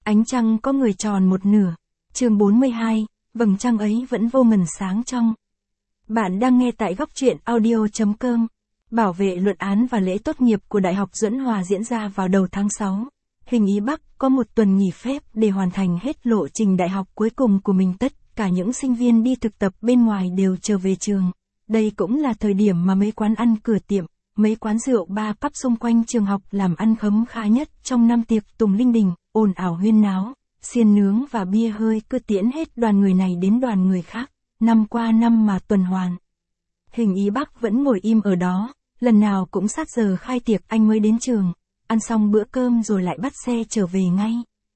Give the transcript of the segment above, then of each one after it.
Ánh trăng có người tròn một nửa. Chương 42, vầng trăng ấy vẫn vô ngần sáng trong. Bạn đang nghe tại góc truyện audio.com. Bảo vệ luận án và lễ tốt nghiệp của Đại học Duẫn Hòa diễn ra vào đầu tháng 6. Hình ý Bắc có một tuần nghỉ phép để hoàn thành hết lộ trình đại học cuối cùng của mình. Tất cả những sinh viên đi thực tập bên ngoài đều trở về trường. Đây cũng là thời điểm mà mấy quán ăn cửa tiệm, mấy quán rượu bar pub xung quanh trường học làm ăn khấm khá nhất trong năm tiệc tùng linh đình, ồn ào huyên náo, xiên nướng và bia hơi cứ tiễn hết đoàn người này đến đoàn người khác, năm qua năm mà tuần hoàn. Hình ý Bắc vẫn ngồi im ở đó, lần nào cũng sát giờ khai tiệc anh mới đến trường, ăn xong bữa cơm rồi lại bắt xe trở về ngay.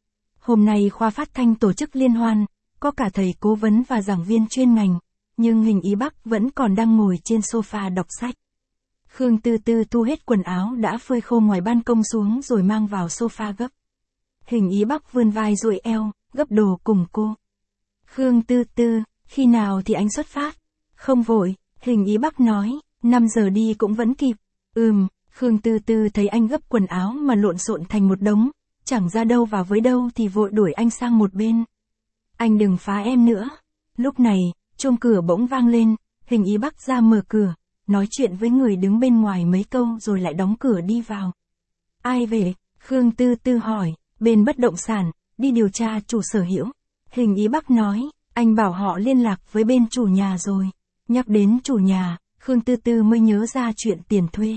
Hôm nay khoa phát thanh tổ chức liên hoan, có cả thầy cố vấn và giảng viên chuyên ngành, nhưng hình ý Bắc vẫn còn đang ngồi trên sofa đọc sách. Khương Tư Tư thu hết quần áo đã phơi khô ngoài ban công xuống rồi mang vào sofa gấp. Hình ý Bắc vươn vai duỗi eo, gấp đồ cùng cô. Khương Tư Tư, khi nào thì anh xuất phát? Không vội, hình ý Bắc nói, 5 giờ đi cũng vẫn kịp. Khương Tư Tư thấy anh gấp quần áo mà lộn xộn thành một đống, chẳng ra đâu vào với đâu thì vội đuổi anh sang một bên. Anh đừng phá em nữa. Lúc này, chuông cửa bỗng vang lên, hình ý Bắc ra mở cửa, nói chuyện với người đứng bên ngoài mấy câu rồi lại đóng cửa đi vào. Ai về? Khương Tư Tư hỏi, bên bất động sản, đi điều tra chủ sở hữu. Hình ý Bắc nói, anh bảo họ liên lạc với bên chủ nhà rồi. Nhắc đến chủ nhà, Khương Tư Tư mới nhớ ra chuyện tiền thuê.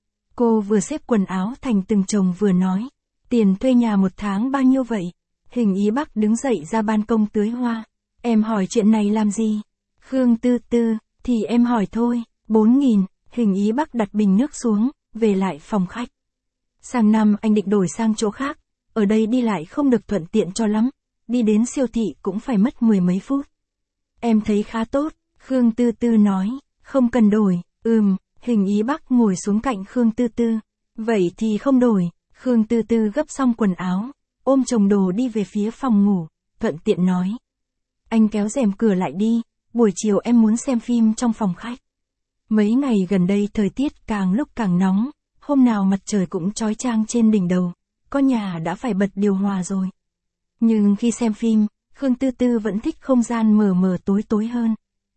Cô vừa xếp quần áo thành từng chồng vừa nói, tiền thuê nhà một tháng bao nhiêu vậy? Hình ý Bắc đứng dậy ra ban công tưới hoa. Em hỏi chuyện này làm gì? Khương Tư Tư, thì em hỏi thôi. 4.000, hình ý Bắc đặt bình nước xuống, về lại phòng khách. Sang năm anh định đổi sang chỗ khác, ở đây đi lại không được thuận tiện cho lắm, đi đến siêu thị cũng phải mất 10 mấy phút. Em thấy khá tốt, Khương Tư Tư nói, không cần đổi, hình ý Bắc ngồi xuống cạnh Khương Tư Tư. Vậy thì không đổi, Khương Tư Tư gấp xong quần áo, ôm chồng đồ đi về phía phòng ngủ, thuận tiện nói. Anh kéo rèm cửa lại đi, buổi chiều em muốn xem phim trong phòng khách. Mấy ngày gần đây thời tiết càng lúc càng nóng, hôm nào mặt trời cũng chói chang trên đỉnh đầu, có nhà đã phải bật điều hòa rồi. Nhưng khi xem phim, Khương Tư Tư vẫn thích không gian mờ mờ tối tối hơn.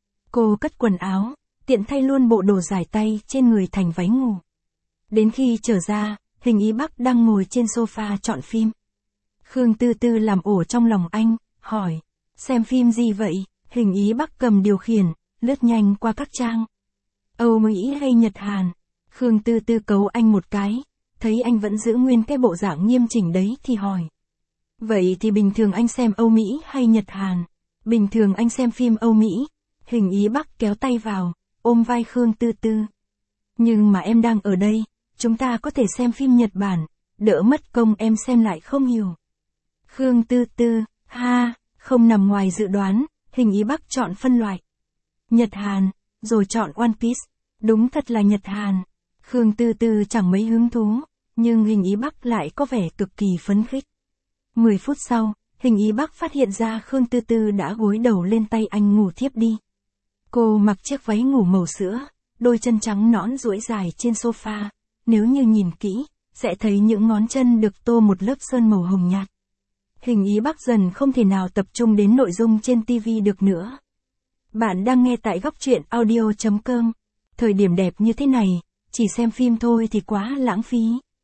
Cô cất quần áo, tiện thay luôn bộ đồ dài tay trên người thành váy ngủ. Đến khi trở ra, hình ý Bắc đang ngồi trên sofa chọn phim. Khương Tư Tư làm ổ trong lòng anh, hỏi, xem phim gì vậy? Hình ý Bắc cầm điều khiển, lướt nhanh qua các trang. Âu Mỹ hay Nhật Hàn? Khương Tư Tư cấu anh một cái, thấy anh vẫn giữ nguyên cái bộ dạng nghiêm chỉnh đấy thì hỏi. Vậy thì bình thường anh xem Âu Mỹ hay Nhật Hàn? Bình thường anh xem phim Âu Mỹ. Hình ý Bắc kéo tay vào, ôm vai Khương Tư Tư. Nhưng mà em đang ở đây, chúng ta có thể xem phim Nhật Bản, đỡ mất công em xem lại không hiểu. Khương Tư Tư, không nằm ngoài dự đoán, hình ý Bắc chọn phân loại. Nhật Hàn, rồi chọn One Piece, đúng thật là Nhật Hàn. Khương Tư Tư chẳng mấy hứng thú, nhưng hình ý Bắc lại có vẻ cực kỳ phấn khích. 10 phút sau, hình ý Bắc phát hiện ra Khương Tư Tư đã gối đầu lên tay anh ngủ thiếp đi. Cô mặc chiếc váy ngủ màu sữa, đôi chân trắng nõn duỗi dài trên sofa, nếu như nhìn kỹ, sẽ thấy những ngón chân được tô một lớp sơn màu hồng nhạt. Hình ý Bắc dần không thể nào tập trung đến nội dung trên TV được nữa. Bạn đang nghe tại góc truyện audio.com. Thời điểm đẹp như thế này, chỉ xem phim thôi thì quá lãng phí.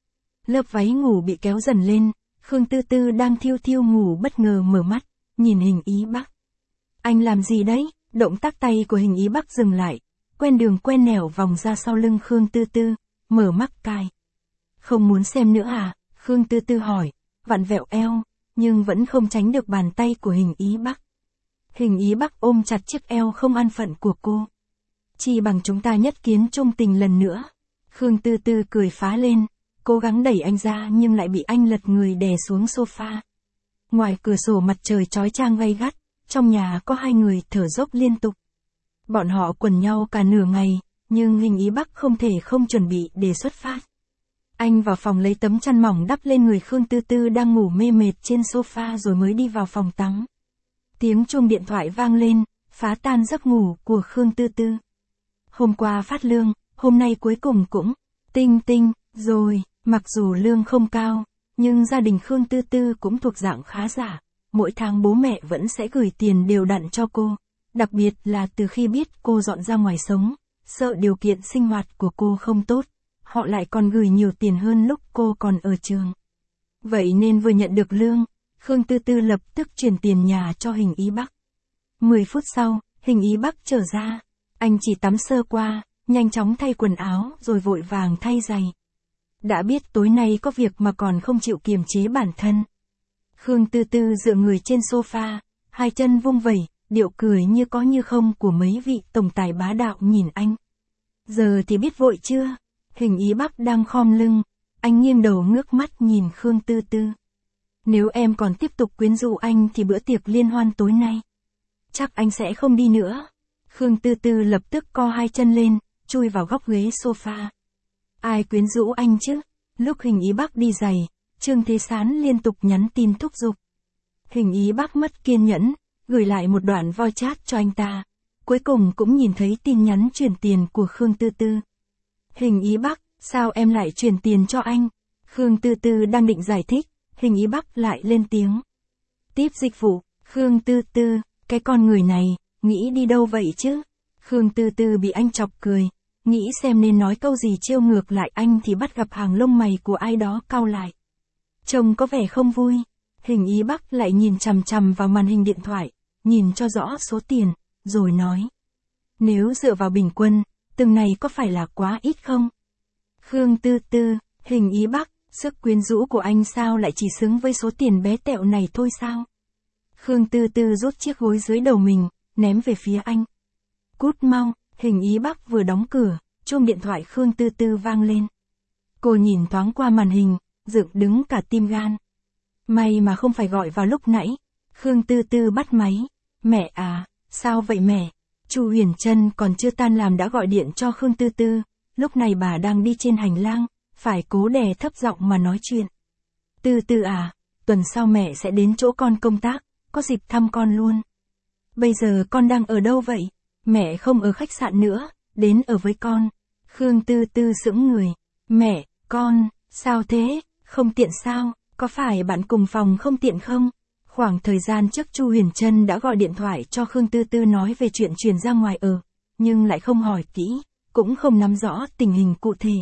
Lớp váy ngủ bị kéo dần lên, Khương Tư Tư đang thiêu thiêu ngủ bất ngờ mở mắt, nhìn hình ý Bắc. Anh làm gì đấy? Động tác tay của hình ý Bắc dừng lại, quen đường quen nẻo vòng ra sau lưng Khương Tư Tư, mở mắt cài. Không muốn xem nữa à? Khương Tư Tư hỏi, vặn vẹo eo, nhưng vẫn không tránh được bàn tay của hình ý Bắc. Hình ý Bắc ôm chặt chiếc eo không an phận của cô. Chi bằng chúng ta nhất kiến chung tình lần nữa. Khương Tư Tư cười phá lên, cố gắng đẩy anh ra nhưng lại bị anh lật người đè xuống sofa. Ngoài cửa sổ mặt trời chói chang gay gắt, trong nhà có hai người thở dốc liên tục. Bọn họ quần nhau cả nửa ngày, nhưng hình ý Bắc không thể không chuẩn bị để xuất phát. Anh vào phòng lấy tấm chăn mỏng đắp lên người Khương Tư Tư đang ngủ mê mệt trên sofa rồi mới đi vào phòng tắm. Tiếng chuông điện thoại vang lên, phá tan giấc ngủ của Khương Tư Tư. Hôm qua phát lương, hôm nay cuối cùng cũng tinh tinh rồi, mặc dù lương không cao, nhưng gia đình Khương Tư Tư cũng thuộc dạng khá giả. Mỗi tháng bố mẹ vẫn sẽ gửi tiền đều đặn cho cô. Đặc biệt là từ khi biết cô dọn ra ngoài sống, sợ điều kiện sinh hoạt của cô không tốt, họ lại còn gửi nhiều tiền hơn lúc cô còn ở trường. Vậy nên vừa nhận được lương, Khương Tư Tư lập tức chuyển tiền nhà cho Hình Ý Bắc. 10 phút sau, Hình Ý Bắc trở ra. Anh chỉ tắm sơ qua, nhanh chóng thay quần áo rồi vội vàng thay giày. Đã biết tối nay có việc mà còn không chịu kiềm chế bản thân. Khương Tư Tư dựa người trên sofa, hai chân vung vẩy, điệu cười như có như không của mấy vị tổng tài bá đạo nhìn anh. Giờ thì biết vội chưa? Hình Ý Bắc đang khom lưng, anh nghiêng đầu ngước mắt nhìn Khương Tư Tư. Nếu em còn tiếp tục quyến rũ anh thì bữa tiệc liên hoan tối nay, chắc anh sẽ không đi nữa. Khương Tư Tư lập tức co hai chân lên, chui vào góc ghế sofa. Ai quyến rũ anh chứ? Lúc Hình Ý Bắc đi giày, Trương Thế Sán liên tục nhắn tin thúc giục. Hình Ý Bắc mất kiên nhẫn, gửi lại một đoạn voice chat cho anh ta. Cuối cùng cũng nhìn thấy tin nhắn chuyển tiền của Khương Tư Tư. Hình Ý Bắc, sao em lại chuyển tiền cho anh? Khương Tư Tư đang định giải thích, Hình Ý Bắc lại lên tiếng. Tiếp dịch vụ. Khương Tư Tư, cái con người này, nghĩ đi đâu vậy chứ? Khương Tư Tư bị anh chọc cười, nghĩ xem nên nói câu gì trêu ngược lại anh thì bắt gặp hàng lông mày của ai đó cau lại. Trông có vẻ không vui. Hình Ý Bắc lại nhìn chằm chằm vào màn hình điện thoại, nhìn cho rõ số tiền, rồi nói. Nếu dựa vào bình quân, từng này có phải là quá ít không? Khương Tư Tư, Hình Ý Bắc, sức quyến rũ của anh sao lại chỉ xứng với số tiền bé tẹo này thôi sao? Khương Tư Tư rút chiếc gối dưới đầu mình, ném về phía anh. Cút mau. Hình Ý Bắc vừa đóng cửa, chuông điện thoại Khương Tư Tư vang lên. Cô nhìn thoáng qua màn hình, dựng đứng cả tim gan. May mà không phải gọi vào lúc nãy. Khương Tư Tư bắt máy. Mẹ à, sao vậy mẹ? Chu Huyền Trân còn chưa tan làm đã gọi điện cho Khương Tư Tư. Lúc này bà đang đi trên hành lang, phải cố đè thấp giọng mà nói chuyện. Tư Tư à, tuần sau mẹ sẽ đến chỗ con công tác, có dịp thăm con luôn. Bây giờ con đang ở đâu vậy? Mẹ không ở khách sạn nữa, đến ở với con. Khương Tư Tư sững người. Mẹ, con, sao thế, không tiện sao, có phải bạn cùng phòng không tiện không? Khoảng thời gian trước Chu Huyền Trân đã gọi điện thoại cho Khương Tư Tư nói về chuyện chuyển ra ngoài ở, nhưng lại không hỏi kỹ, cũng không nắm rõ tình hình cụ thể.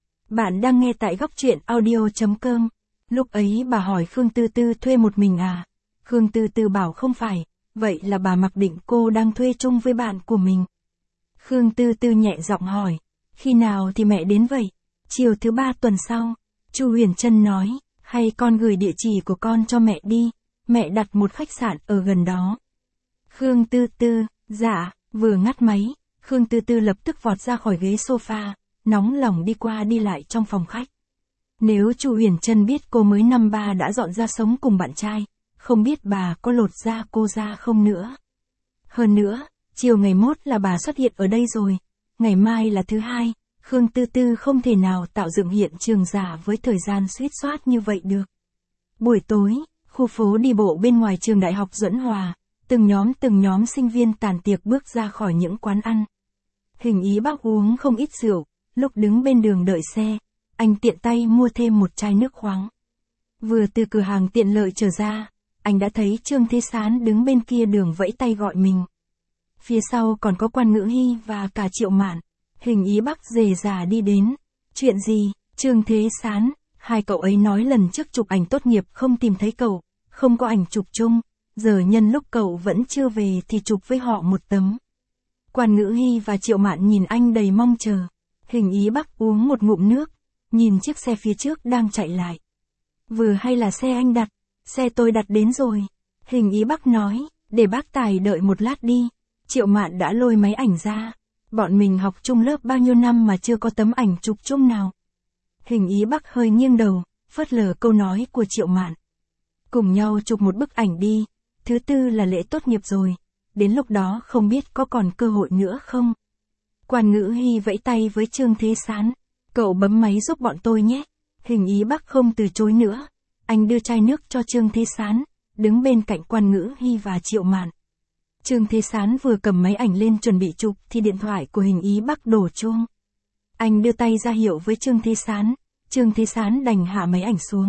Bạn đang nghe tại góc truyện audio.com. Lúc ấy bà hỏi Khương Tư Tư thuê một mình à? Khương Tư Tư bảo không phải, vậy là bà mặc định cô đang thuê chung với bạn của mình. Khương Tư Tư nhẹ giọng hỏi, khi nào thì mẹ đến vậy? Chiều thứ 3 tuần sau. Chu Huyền Trân nói, hay con gửi địa chỉ của con cho mẹ đi, mẹ đặt một khách sạn ở gần đó. Khương Tư Tư, dạ, vừa ngắt máy, Khương Tư Tư lập tức vọt ra khỏi ghế sofa, nóng lòng đi qua đi lại trong phòng khách. Nếu Chu Huyền Trân biết cô mới năm 3 đã dọn ra sống cùng bạn trai, không biết bà có lột da cô ra không nữa. Hơn nữa, chiều ngày mốt là bà xuất hiện ở đây rồi, ngày mai là thứ 2, Khương Tư Tư không thể nào tạo dựng hiện trường giả với thời gian suýt soát như vậy được. Buổi tối, khu phố đi bộ bên ngoài trường đại học Duẫn Hòa, từng nhóm sinh viên tàn tiệc bước ra khỏi những quán ăn. Hình Ý Bắc uống không ít rượu, lúc đứng bên đường đợi xe, anh tiện tay mua thêm một chai nước khoáng. Vừa từ cửa hàng tiện lợi trở ra, anh đã thấy Trương Thế Sán đứng bên kia đường vẫy tay gọi mình. Phía sau còn có Quan Ngữ Hy và cả Triệu Mạn. Hình Ý Bắc rề rà đi đến. Chuyện gì? Trương Thế Sán, hai cậu ấy nói lần trước chụp ảnh tốt nghiệp không tìm thấy cậu, không có ảnh chụp chung, giờ nhân lúc cậu vẫn chưa về thì chụp với họ một tấm. Quan Ngữ Hy và Triệu Mạn nhìn anh đầy mong chờ. Hình Ý Bắc uống một ngụm nước, nhìn chiếc xe phía trước đang chạy lại. Vừa hay là xe anh đặt, xe tôi đặt đến rồi. Hình Ý Bắc nói, để bác Tài đợi một lát đi. Triệu Mạn đã lôi máy ảnh ra. Bọn mình học chung lớp bao nhiêu năm mà chưa có tấm ảnh chụp chung nào. Hình Ý Bắc hơi nghiêng đầu, phớt lờ câu nói của Triệu Mạn. Cùng nhau chụp một bức ảnh đi, thứ 4 là lễ tốt nghiệp rồi, đến lúc đó không biết có còn cơ hội nữa không. Quan Ngữ Hy vẫy tay với Trương Thế Sán, cậu bấm máy giúp bọn tôi nhé. Hình Ý Bắc không từ chối nữa, anh đưa chai nước cho Trương Thế Sán, đứng bên cạnh Quan Ngữ Hy và Triệu Mạn. Trương Thế Sán vừa cầm máy ảnh lên chuẩn bị chụp thì điện thoại của Hình Ý Bắc đổ chuông. Anh đưa tay ra hiệu với Trương Thế Sán đành hạ máy ảnh xuống,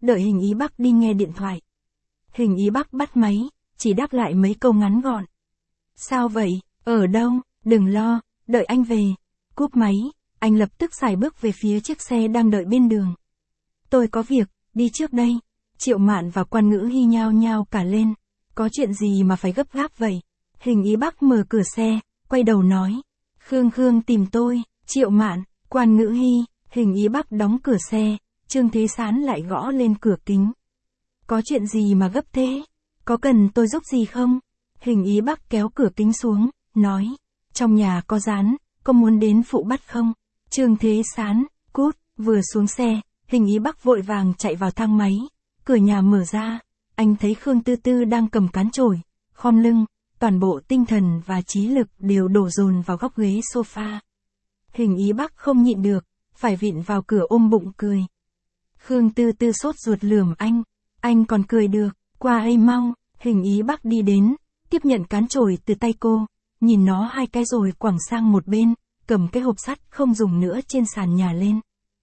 đợi Hình Ý Bắc đi nghe điện thoại. Hình Ý Bắc bắt máy, chỉ đáp lại mấy câu ngắn gọn. Sao vậy, ở đâu, đừng lo, đợi anh về. Cúp máy, anh lập tức sải bước về phía chiếc xe đang đợi bên đường. Tôi có việc, đi trước đây. Triệu Mạn và Quan Ngữ Hy nhao nhao cả lên. Có chuyện gì mà phải gấp gáp vậy? Hình Ý Bắc mở cửa xe, quay đầu nói. Khương tìm tôi. Triệu Mạn, Quan Ngữ Hy, Hình Ý Bắc đóng cửa xe, Trương Thế Sán lại gõ lên cửa kính. Có chuyện gì mà gấp thế? Có cần tôi giúp gì không? Hình Ý Bắc kéo cửa kính xuống, nói. Trong nhà có rán, có muốn đến phụ bắt không? Trương Thế Sán, cút, vừa xuống xe, Hình Ý Bắc vội vàng chạy vào thang máy. Cửa nhà mở ra, anh thấy Khương Tư Tư đang cầm cán chổi, khom lưng, toàn bộ tinh thần và trí lực đều đổ dồn vào góc ghế sofa. Hình Ý Bắc không nhịn được, phải vịn vào cửa ôm bụng cười. Khương Tư Tư sốt ruột lườm anh còn cười được, qua đây mau. Hình Ý Bắc đi đến, tiếp nhận cán chổi từ tay cô, nhìn nó hai cái rồi quẳng sang một bên, cầm cái hộp sắt không dùng nữa trên sàn nhà lên.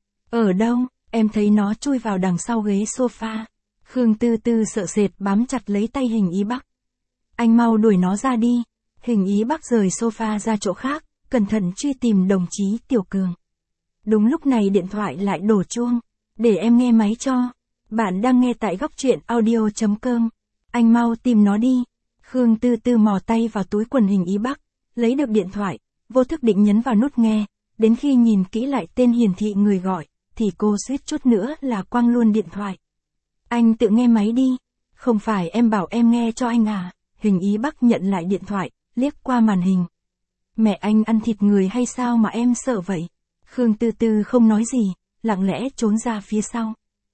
Ở đâu, em thấy nó chui vào đằng sau ghế sofa. Khương Tư Tư sợ sệt bám chặt lấy tay Hình Ý Bắc. Anh mau đuổi nó ra đi. Hình Ý Bắc rời sofa ra chỗ khác, cẩn thận truy tìm đồng chí Tiểu Cường. Đúng lúc này điện thoại lại đổ chuông. Để em nghe máy cho. Bạn đang nghe tại góc truyện audio.com. Anh mau tìm nó đi. Khương Tư Tư mò tay vào túi quần Hình Ý Bắc, lấy được điện thoại, vô thức định nhấn vào nút nghe, đến khi nhìn kỹ lại tên hiển thị người gọi, thì cô suýt chút nữa là quăng luôn điện thoại. Anh tự nghe máy đi. Không phải em bảo em nghe cho anh à? Hình Ý Bắc nhận lại điện thoại, liếc qua màn hình. Mẹ anh ăn thịt người hay sao mà em sợ vậy? Khương Tư Tư không nói gì, lặng lẽ trốn ra phía sau.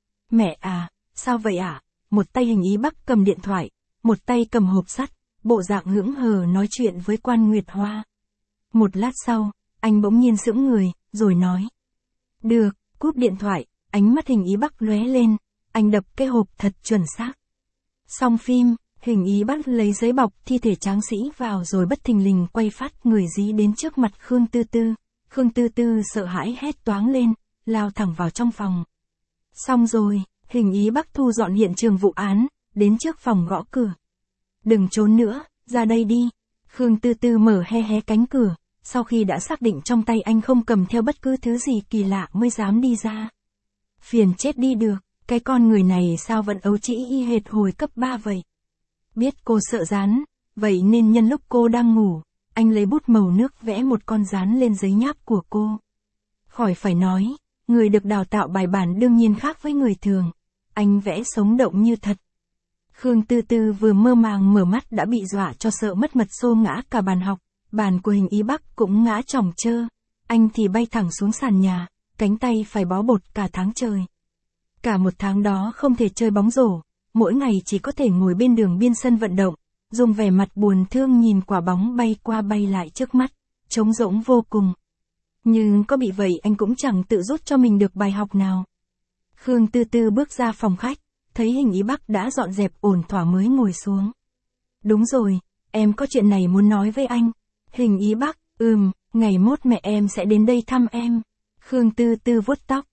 Mẹ à, sao vậy ạ? Một tay Hình Ý Bắc cầm điện thoại, một tay cầm hộp sắt, bộ dạng hững hờ nói chuyện với Quan Nguyệt Hoa. Một lát sau, anh bỗng nhiên sững người, rồi nói. Được, cúp điện thoại, ánh mắt Hình Ý Bắc lóe lên, anh đập cái hộp thật chuẩn xác. Xong phim, Hình Ý Bắc lấy giấy bọc thi thể tráng sĩ vào rồi bất thình lình quay phát người dí đến trước mặt Khương Tư Tư. Khương Tư Tư sợ hãi hét toáng lên, lao thẳng vào trong phòng. Xong rồi, Hình Ý Bắc thu dọn hiện trường vụ án, đến trước phòng gõ cửa. Đừng trốn nữa, ra đây đi. Khương Tư Tư mở hé cánh cửa, sau khi đã xác định trong tay anh không cầm theo bất cứ thứ gì kỳ lạ mới dám đi ra. Phiền chết đi được, cái con người này sao vẫn ấu trĩ y hệt hồi cấp 3 vậy. Biết cô sợ rán, vậy nên nhân lúc cô đang ngủ, anh lấy bút màu nước vẽ một con rán lên giấy nháp của cô. Khỏi phải nói, người được đào tạo bài bản đương nhiên khác với người thường. Anh vẽ sống động như thật. Khương Tư Tư vừa mơ màng mở mắt đã bị dọa cho sợ mất mật xô ngã cả bàn học. Bàn của Hình Ý Bắc cũng ngã chỏng trơ. Anh thì bay thẳng xuống sàn nhà, cánh tay phải bó bột cả tháng trời. Cả một tháng đó không thể chơi bóng rổ, mỗi ngày chỉ có thể ngồi bên đường biên sân vận động, dùng vẻ mặt buồn thương nhìn quả bóng bay qua bay lại trước mắt, trống rỗng vô cùng. Nhưng có bị vậy anh cũng chẳng tự rút cho mình được bài học nào. Khương Tư Tư bước ra phòng khách, thấy Hình Ý Bắc đã dọn dẹp ổn thỏa mới ngồi xuống. Đúng rồi, em có chuyện này muốn nói với anh. Hình Ý Bắc, ngày mốt mẹ em sẽ đến đây thăm em. Khương Tư Tư vuốt tóc.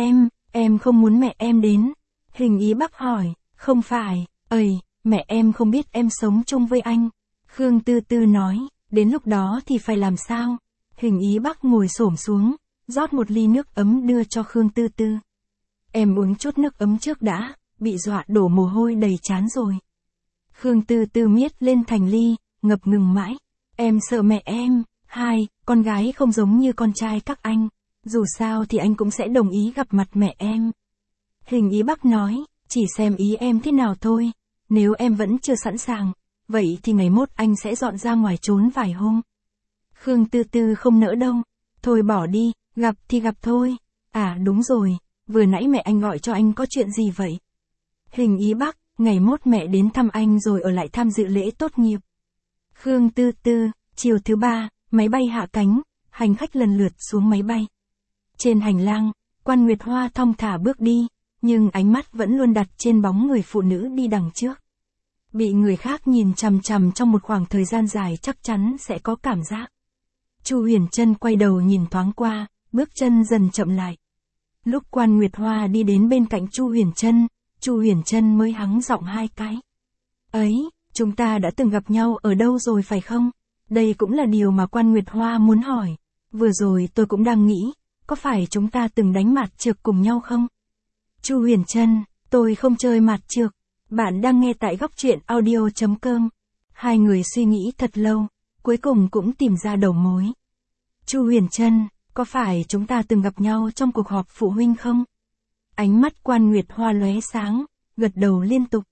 Em không muốn mẹ em đến. Hình Ý Bắc hỏi, không phải, mẹ em không biết em sống chung với anh. Khương Tư Tư nói, đến lúc đó thì phải làm sao? Hình Ý Bắc ngồi xổm xuống, rót một ly nước ấm đưa cho Khương Tư Tư. Em uống chút nước ấm trước đã, bị dọa đổ mồ hôi đầy trán rồi. Khương Tư Tư miết lên thành ly, ngập ngừng mãi. Em sợ mẹ em, con gái không giống như con trai các anh. Dù sao thì anh cũng sẽ đồng ý gặp mặt mẹ em. Hình Ý Bắc nói, chỉ xem ý em thế nào thôi. Nếu em vẫn chưa sẵn sàng, vậy thì ngày mốt anh sẽ dọn ra ngoài trốn vài hôm. Khương Tư Tư không nỡ đâu. Thôi bỏ đi, gặp thì gặp thôi. À đúng rồi, vừa nãy mẹ anh gọi cho anh có chuyện gì vậy? Hình Ý Bắc, ngày mốt mẹ đến thăm anh rồi ở lại tham dự lễ tốt nghiệp. Khương Tư Tư, chiều thứ 3, máy bay hạ cánh, hành khách lần lượt xuống máy bay. Trên hành lang, Quan Nguyệt Hoa thong thả bước đi, nhưng ánh mắt vẫn luôn đặt trên bóng người phụ nữ đi đằng trước. Bị người khác nhìn chằm chằm trong một khoảng thời gian dài chắc chắn sẽ có cảm giác. Chu Huyền Trân quay đầu nhìn thoáng qua, bước chân dần chậm lại. Lúc Quan Nguyệt Hoa đi đến bên cạnh Chu Huyền Trân, Chu Huyền Trân mới hắng giọng hai cái. Ấy, chúng ta đã từng gặp nhau ở đâu rồi phải không? Đây cũng là điều mà Quan Nguyệt Hoa muốn hỏi. Vừa rồi tôi cũng đang nghĩ, có phải chúng ta từng đánh mạt trược cùng nhau không? Chu Huyền Trân, tôi không chơi mạt trược. Bạn đang nghe tại góc truyện audio.com. Hai người suy nghĩ thật lâu, cuối cùng cũng tìm ra đầu mối. Chu Huyền Trân, có phải chúng ta từng gặp nhau trong cuộc họp phụ huynh không? Ánh mắt Quan Nguyệt Hoa lóe sáng, gật đầu liên tục.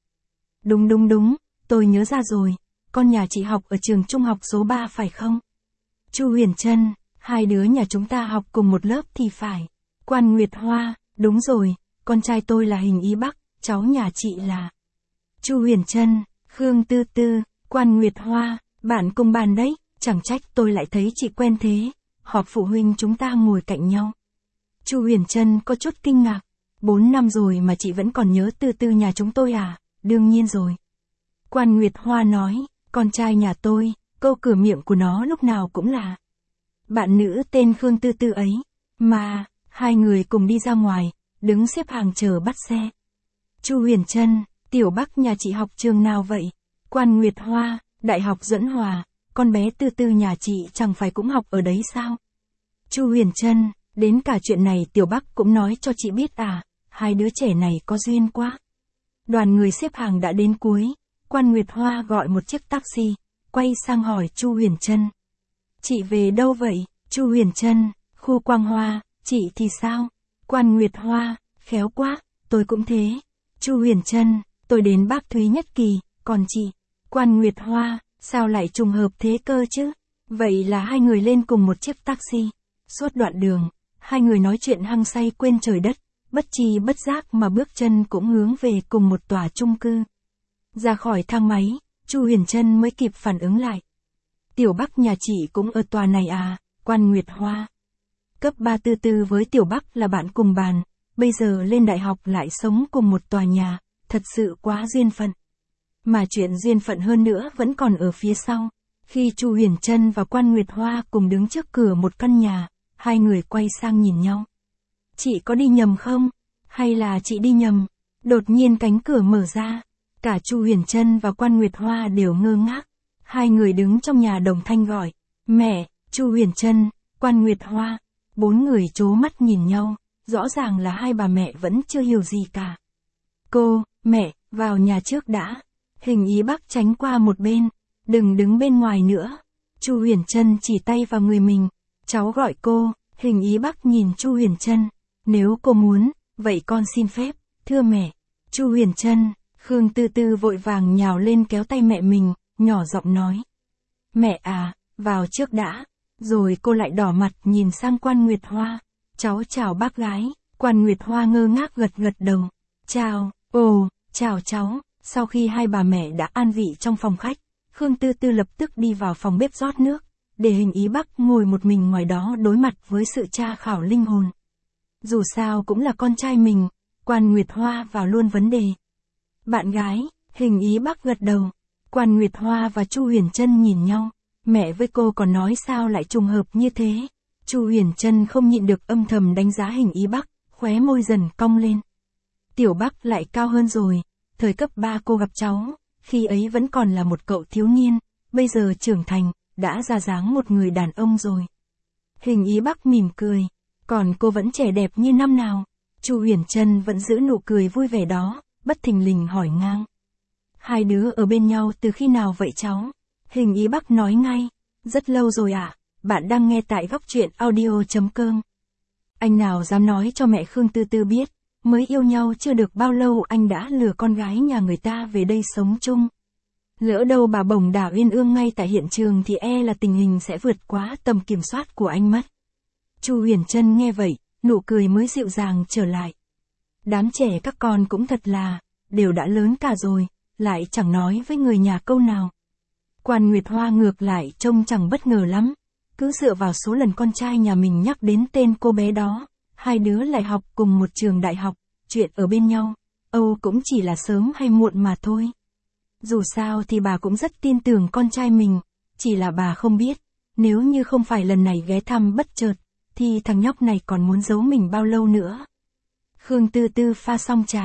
Đúng, tôi nhớ ra rồi, con nhà chị học ở trường trung học số 3 phải không? Chu Huyền Trân, hai đứa nhà chúng ta học cùng một lớp thì phải. Quan Nguyệt Hoa, đúng rồi, con trai tôi là Hình Ý Bắc, cháu nhà chị là. Chu Huyền Trân, Khương Tư Tư, Quan Nguyệt Hoa, bạn cùng bàn đấy, chẳng trách tôi lại thấy chị quen thế. Họp phụ huynh chúng ta ngồi cạnh nhau. Chu Huyền Trân có chút kinh ngạc. 4 năm rồi mà chị vẫn còn nhớ Tư Tư nhà chúng tôi à? Đương nhiên rồi. Quan Nguyệt Hoa nói, con trai nhà tôi, câu cửa miệng của nó lúc nào cũng là bạn nữ tên Khương Tư Tư ấy. Mà, hai người cùng đi ra ngoài, đứng xếp hàng chờ bắt xe. Chu Huyền Trân, Tiểu Bắc nhà chị học trường nào vậy? Quan Nguyệt Hoa, Đại học Duẫn Hòa, con bé Tư Tư nhà chị chẳng phải cũng học ở đấy sao? Chu Huyền Trân, đến cả chuyện này Tiểu Bắc cũng nói cho chị biết à, hai đứa trẻ này có duyên quá. Đoàn người xếp hàng đã đến cuối, Quan Nguyệt Hoa gọi một chiếc taxi, quay sang hỏi Chu Huyền Trân. Chị về đâu vậy? Chu Huyền Trân, khu Quang Hoa, chị thì sao? Quan Nguyệt Hoa, khéo quá, tôi cũng thế. Chu Huyền Trân, tôi đến Bác Thúy Nhất Kỳ, còn chị? Quan Nguyệt Hoa, sao lại trùng hợp thế cơ chứ? Vậy là hai người lên cùng một chiếc taxi. Suốt đoạn đường, hai người nói chuyện hăng say quên trời đất, bất tri bất giác mà bước chân cũng hướng về cùng một tòa chung cư. Ra khỏi thang máy, Chu Huyền Trân mới kịp phản ứng lại. Tiểu Bắc nhà chị cũng ở tòa này à? Quan Nguyệt Hoa. Cấp 3 Tư Tư với Tiểu Bắc là bạn cùng bàn, bây giờ lên đại học lại sống cùng một tòa nhà, thật sự quá duyên phận. Mà chuyện duyên phận hơn nữa vẫn còn ở phía sau. Khi Chu Huyền Trân và Quan Nguyệt Hoa cùng đứng trước cửa một căn nhà, hai người quay sang nhìn nhau. Chị có đi nhầm không? Hay là chị đi nhầm? Đột nhiên cánh cửa mở ra. Cả Chu Huyền Trân và Quan Nguyệt Hoa đều ngơ ngác. Hai người đứng trong nhà đồng thanh gọi. Mẹ, Chu Huyền Trân, Quan Nguyệt Hoa. Bốn người trố mắt nhìn nhau. Rõ ràng là hai bà mẹ vẫn chưa hiểu gì cả. Cô, mẹ, vào nhà trước đã. Hình Ý Bắc tránh qua một bên. Đừng đứng bên ngoài nữa. Chu Huyền Trân chỉ tay vào người mình. Cháu gọi cô. Hình Ý Bắc nhìn Chu Huyền Trân. Nếu cô muốn, vậy con xin phép, thưa mẹ. Chu Huyền Trân, Khương Tư Tư vội vàng nhào lên kéo tay mẹ mình, nhỏ giọng nói. Mẹ à, vào trước đã. Rồi cô lại đỏ mặt nhìn sang Quan Nguyệt Hoa. Cháu chào bác gái. Quan Nguyệt Hoa ngơ ngác gật đầu. Chào, chào cháu. Sau khi hai bà mẹ đã an vị trong phòng khách, Khương Tư Tư lập tức đi vào phòng bếp rót nước, để Hình Ý Bắc ngồi một mình ngoài đó đối mặt với sự tra khảo linh hồn. Dù sao cũng là con trai mình, Quan Nguyệt Hoa vào luôn vấn đề. Bạn gái, Hình Ý Bắc gật đầu. Quan Nguyệt Hoa và Chu Huyền Trân nhìn nhau, mẹ với cô còn nói sao lại trùng hợp như thế. Chu Huyền Trân không nhịn được âm thầm đánh giá Hình Ý Bắc, khóe môi dần cong lên. Tiểu Bắc lại cao hơn rồi, thời cấp 3 cô gặp cháu, khi ấy vẫn còn là một cậu thiếu niên, bây giờ trưởng thành, đã ra dáng một người đàn ông rồi. Hình Ý Bắc mỉm cười, còn cô vẫn trẻ đẹp như năm nào. Chu Huyền Trân vẫn giữ nụ cười vui vẻ đó, bất thình lình hỏi ngang. Hai đứa ở bên nhau từ khi nào vậy cháu? Hình Ý Bắc nói ngay, rất lâu rồi ạ, bạn đang nghe tại góc truyện audio.com. Anh nào dám nói cho mẹ Khương Tư Tư biết, mới yêu nhau chưa được bao lâu anh đã lừa con gái nhà người ta về đây sống chung. Lỡ đâu bà bổng đả uyên ương ngay tại hiện trường thì là tình hình sẽ vượt quá tầm kiểm soát của anh mất. Chu Huyền Trân nghe vậy, nụ cười mới dịu dàng trở lại. Đám trẻ các con cũng thật là, đều đã lớn cả rồi, lại chẳng nói với người nhà câu nào. Quan Nguyệt Hoa ngược lại trông chẳng bất ngờ lắm, cứ dựa vào số lần con trai nhà mình nhắc đến tên cô bé đó, hai đứa lại học cùng một trường đại học, chuyện ở bên nhau, cũng chỉ là sớm hay muộn mà thôi. Dù sao thì bà cũng rất tin tưởng con trai mình, chỉ là bà không biết, nếu như không phải lần này ghé thăm bất chợt, thì thằng nhóc này còn muốn giấu mình bao lâu nữa. Khương Tư Tư pha xong trà,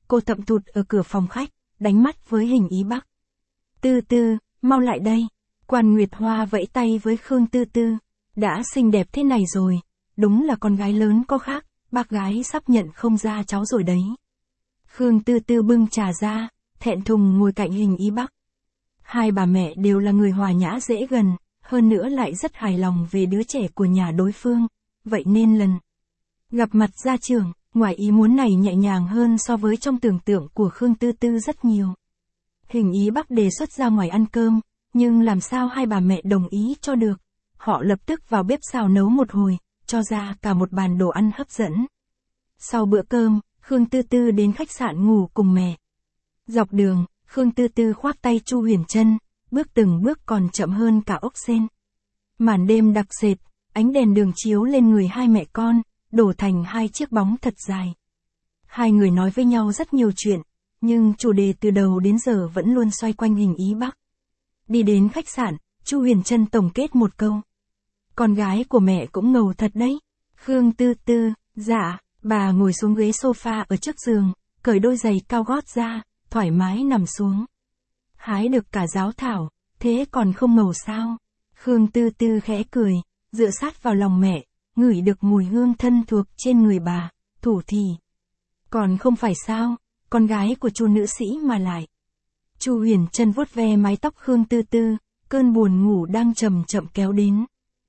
cô thậm thụt ở cửa phòng khách, đánh mắt với Hình Ý Bắc. Tư Tư, mau lại đây. Quan Nguyệt Hoa vẫy tay với Khương Tư Tư. Đã xinh đẹp thế này rồi, đúng là con gái lớn có khác, bác gái sắp nhận không ra cháu rồi đấy. Khương Tư Tư bưng trà ra, thẹn thùng ngồi cạnh Hình Ý Bắc. Hai bà mẹ đều là người hòa nhã dễ gần, hơn nữa lại rất hài lòng về đứa trẻ của nhà đối phương, vậy nên lần gặp mặt gia trưởng, ngoài ý muốn này nhẹ nhàng hơn so với trong tưởng tượng của Khương Tư Tư rất nhiều. Hình Ý Bắc đề xuất ra ngoài ăn cơm, nhưng làm sao hai bà mẹ đồng ý cho được. Họ lập tức vào bếp xào nấu một hồi, cho ra cả một bàn đồ ăn hấp dẫn. Sau bữa cơm, Khương Tư Tư đến khách sạn ngủ cùng mẹ. Dọc đường, Khương Tư Tư khoác tay Chu Huyền Trân, bước từng bước còn chậm hơn cả ốc sên. Màn đêm đặc sệt, ánh đèn đường chiếu lên người hai mẹ con, đổ thành hai chiếc bóng thật dài. Hai người nói với nhau rất nhiều chuyện, nhưng chủ đề từ đầu đến giờ vẫn luôn xoay quanh Hình Ý Bắc. Đi đến khách sạn, Chu Huyền Trân tổng kết một câu. Con gái của mẹ cũng ngầu thật đấy. Khương Tư Tư, dạ, bà ngồi xuống ghế sofa ở trước giường, cởi đôi giày cao gót ra, thoải mái nằm xuống. Hái được cả giáo thảo, thế còn không ngầu sao? Khương Tư Tư khẽ cười, dựa sát vào lòng mẹ, ngửi được mùi hương thân thuộc trên người bà, thủ thỉ. Còn không phải sao, con gái của Chu nữ sĩ mà lại. Chu Huyền Trân vuốt ve mái tóc Khương Tư Tư, cơn buồn ngủ đang chậm chậm kéo đến.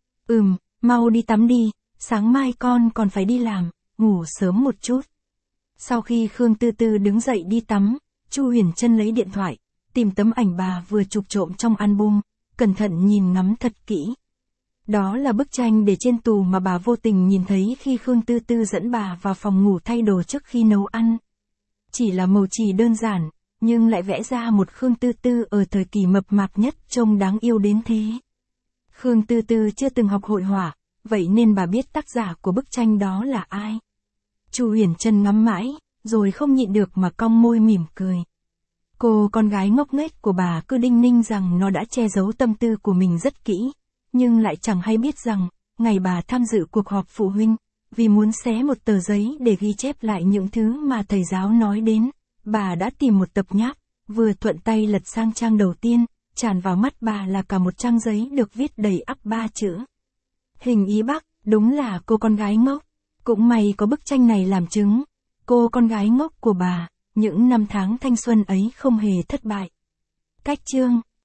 Mau đi tắm đi, sáng mai con còn phải đi làm, ngủ sớm một chút. Sau khi Khương Tư Tư đứng dậy đi tắm, Chu Huyền Trân lấy điện thoại, tìm tấm ảnh bà vừa chụp trộm trong album, cẩn thận nhìn ngắm thật kỹ. Đó là bức tranh để trên tủ mà bà vô tình nhìn thấy khi Khương Tư Tư dẫn bà vào phòng ngủ thay đồ trước khi nấu ăn. Chỉ là màu chì đơn giản, nhưng lại vẽ ra một Khương Tư Tư ở thời kỳ mập mạp nhất trông đáng yêu đến thế. Khương Tư Tư chưa từng học hội họa, vậy nên bà biết tác giả của bức tranh đó là ai. Chu Huyền Trân ngắm mãi, rồi không nhịn được mà cong môi mỉm cười. Cô con gái ngốc nghếch của bà cứ đinh ninh rằng nó đã che giấu tâm tư của mình rất kỹ, nhưng lại chẳng hay biết rằng, ngày bà tham dự cuộc họp phụ huynh, vì muốn xé một tờ giấy để ghi chép lại những thứ mà thầy giáo nói đến, bà đã tìm một tập nháp, vừa thuận tay lật sang trang đầu tiên, tràn vào mắt bà là cả một trang giấy được viết đầy ắp 3 chữ. Hình Ý Bắc, đúng là cô con gái ngốc. Cũng may có bức tranh này làm chứng, cô con gái ngốc của bà, những năm tháng thanh xuân ấy không hề thất bại. Cách chương